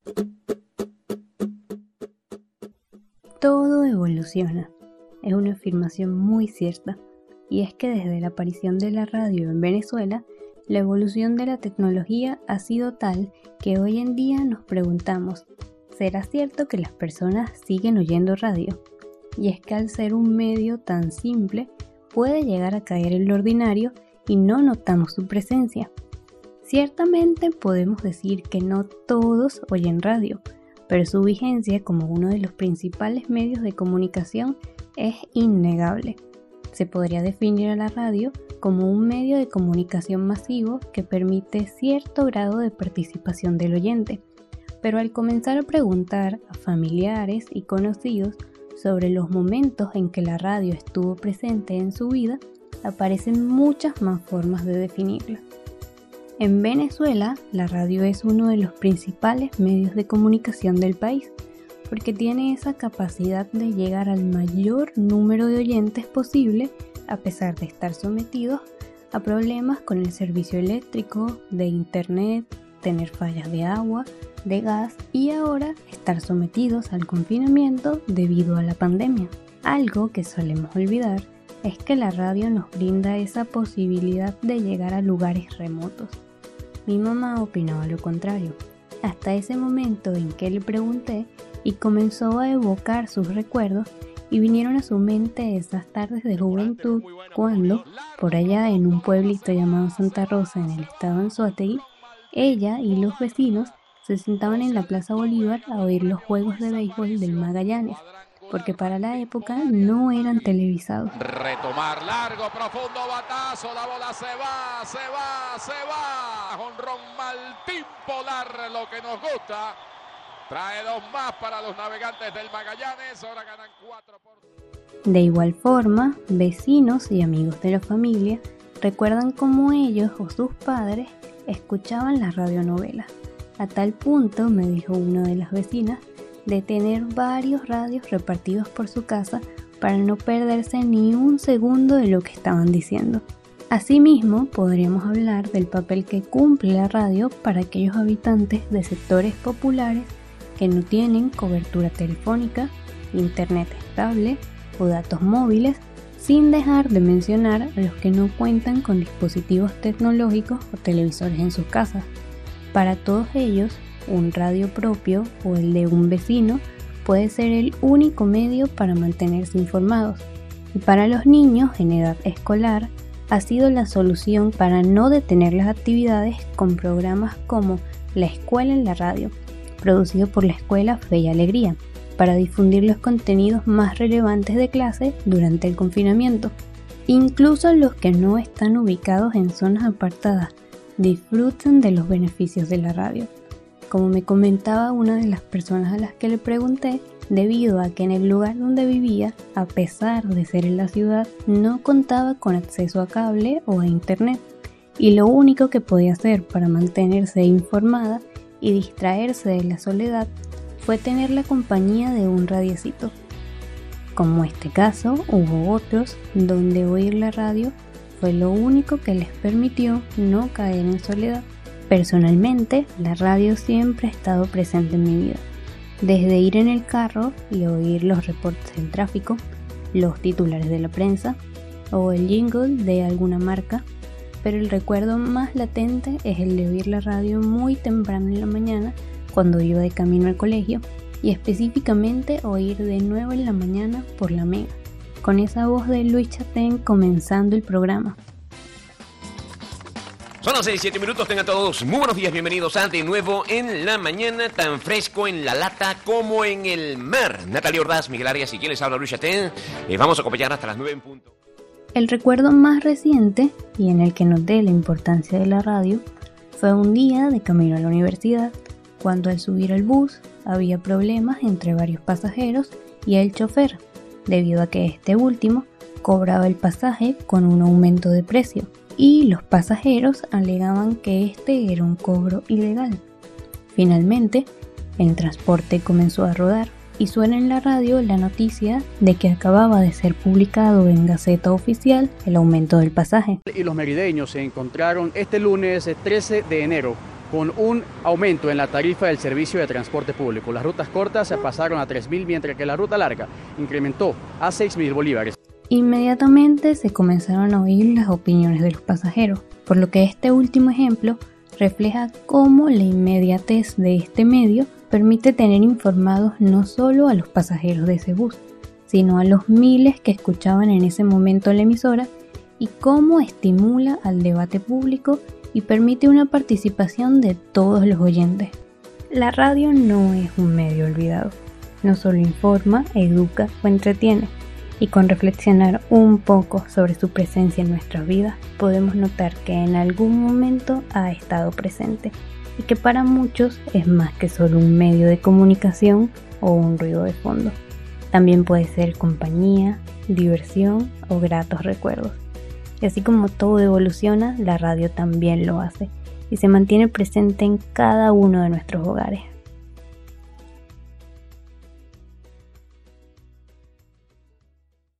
Todo evoluciona, es una afirmación muy cierta, y es que desde la aparición de la radio en Venezuela, la evolución de la tecnología ha sido tal que hoy en día nos preguntamos, ¿será cierto que las personas siguen oyendo radio? Y es que al ser un medio tan simple, puede llegar a caer en lo ordinario y no notamos su presencia. Ciertamente podemos decir que no todos oyen radio, pero su vigencia como uno de los principales medios de comunicación es innegable. Se podría definir a la radio como un medio de comunicación masivo que permite cierto grado de participación del oyente, pero al comenzar a preguntar a familiares y conocidos sobre los momentos en que la radio estuvo presente en su vida, aparecen muchas más formas de definirla. En Venezuela, la radio es uno de los principales medios de comunicación del país, porque tiene esa capacidad de llegar al mayor número de oyentes posible, a pesar de estar sometidos a problemas con el servicio eléctrico, de internet, tener fallas de agua, de gas y ahora estar sometidos al confinamiento debido a la pandemia. Algo que solemos olvidar es que la radio nos brinda esa posibilidad de llegar a lugares remotos. Mi mamá opinaba lo contrario, hasta ese momento en que le pregunté y comenzó a evocar sus recuerdos y vinieron a su mente esas tardes de juventud cuando, por allá en un pueblito llamado Santa Rosa en el estado de Anzoátegui, ella y los vecinos se sentaban en la Plaza Bolívar a oír los juegos de béisbol del Magallanes, porque para la época no eran televisados. Retomar largo, profundo batazo, la bola se va. Jonrón Martín Polar, lo que nos gusta. Trae 2 más para los navegantes del Magallanes, ahora ganan 4 De igual forma, vecinos y amigos de la familia recuerdan cómo ellos o sus padres escuchaban las radionovelas. A tal punto, me dijo una de las vecinas, de tener varios radios repartidos por su casa para no perderse ni un segundo de lo que estaban diciendo. Asimismo, podríamos hablar del papel que cumple la radio para aquellos habitantes de sectores populares que no tienen cobertura telefónica, internet estable o datos móviles, sin dejar de mencionar a los que no cuentan con dispositivos tecnológicos o televisores en sus casas. Para todos ellos, un radio propio o el de un vecino puede ser el único medio para mantenerse informados. Y para los niños en edad escolar, ha sido la solución para no detener las actividades con programas como La Escuela en la Radio, producido por la Escuela Fe y Alegría, para difundir los contenidos más relevantes de clase durante el confinamiento. Incluso los que no están ubicados en zonas apartadas disfrutan de los beneficios de la radio. Como me comentaba una de las personas a las que le pregunté, debido a que en el lugar donde vivía, a pesar de ser en la ciudad, no contaba con acceso a cable o a internet, y lo único que podía hacer para mantenerse informada y distraerse de la soledad fue tener la compañía de un radiecito. Como este caso, hubo otros donde oír la radio fue lo único que les permitió no caer en soledad. Personalmente, la radio siempre ha estado presente en mi vida, desde ir en el carro y oír los reportes del tráfico, los titulares de la prensa o el jingle de alguna marca, pero el recuerdo más latente es el de oír la radio muy temprano en la mañana cuando iba de camino al colegio y específicamente oír de nuevo en la mañana por la Mega, con esa voz de Luis Chatén comenzando el programa. Son las 6:07 minutos, tengan todos muy buenos días, bienvenidos a De Nuevo en la Mañana, tan fresco en la lata como en el mar. Natalia Ordaz, Miguel Arias y quien les habla, Luis Chatén, les vamos a acompañar hasta las 9 en punto. El recuerdo más reciente, y en el que noté la importancia de la radio, fue un día de camino a la universidad, cuando al subir al bus había problemas entre varios pasajeros y el chofer, debido a que este último cobraba el pasaje con un aumento de precio, y los pasajeros alegaban que este era un cobro ilegal. Finalmente, el transporte comenzó a rodar y suena en la radio la noticia de que acababa de ser publicado en Gaceta Oficial el aumento del pasaje. Y los merideños se encontraron este lunes 13 de enero con un aumento en la tarifa del servicio de transporte público. Las rutas cortas se pasaron a 3.000, mientras que la ruta larga incrementó a 6.000 bolívares. Inmediatamente se comenzaron a oír las opiniones de los pasajeros, por lo que este último ejemplo refleja cómo la inmediatez de este medio permite tener informados no solo a los pasajeros de ese bus, sino a los miles que escuchaban en ese momento la emisora, y cómo estimula al debate público y permite una participación de todos los oyentes. La radio no es un medio olvidado, no solo informa, educa o entretiene, y con reflexionar un poco sobre su presencia en nuestras vidas, podemos notar que en algún momento ha estado presente y que para muchos es más que solo un medio de comunicación o un ruido de fondo. También puede ser compañía, diversión o gratos recuerdos. Y así como todo evoluciona, la radio también lo hace y se mantiene presente en cada uno de nuestros hogares.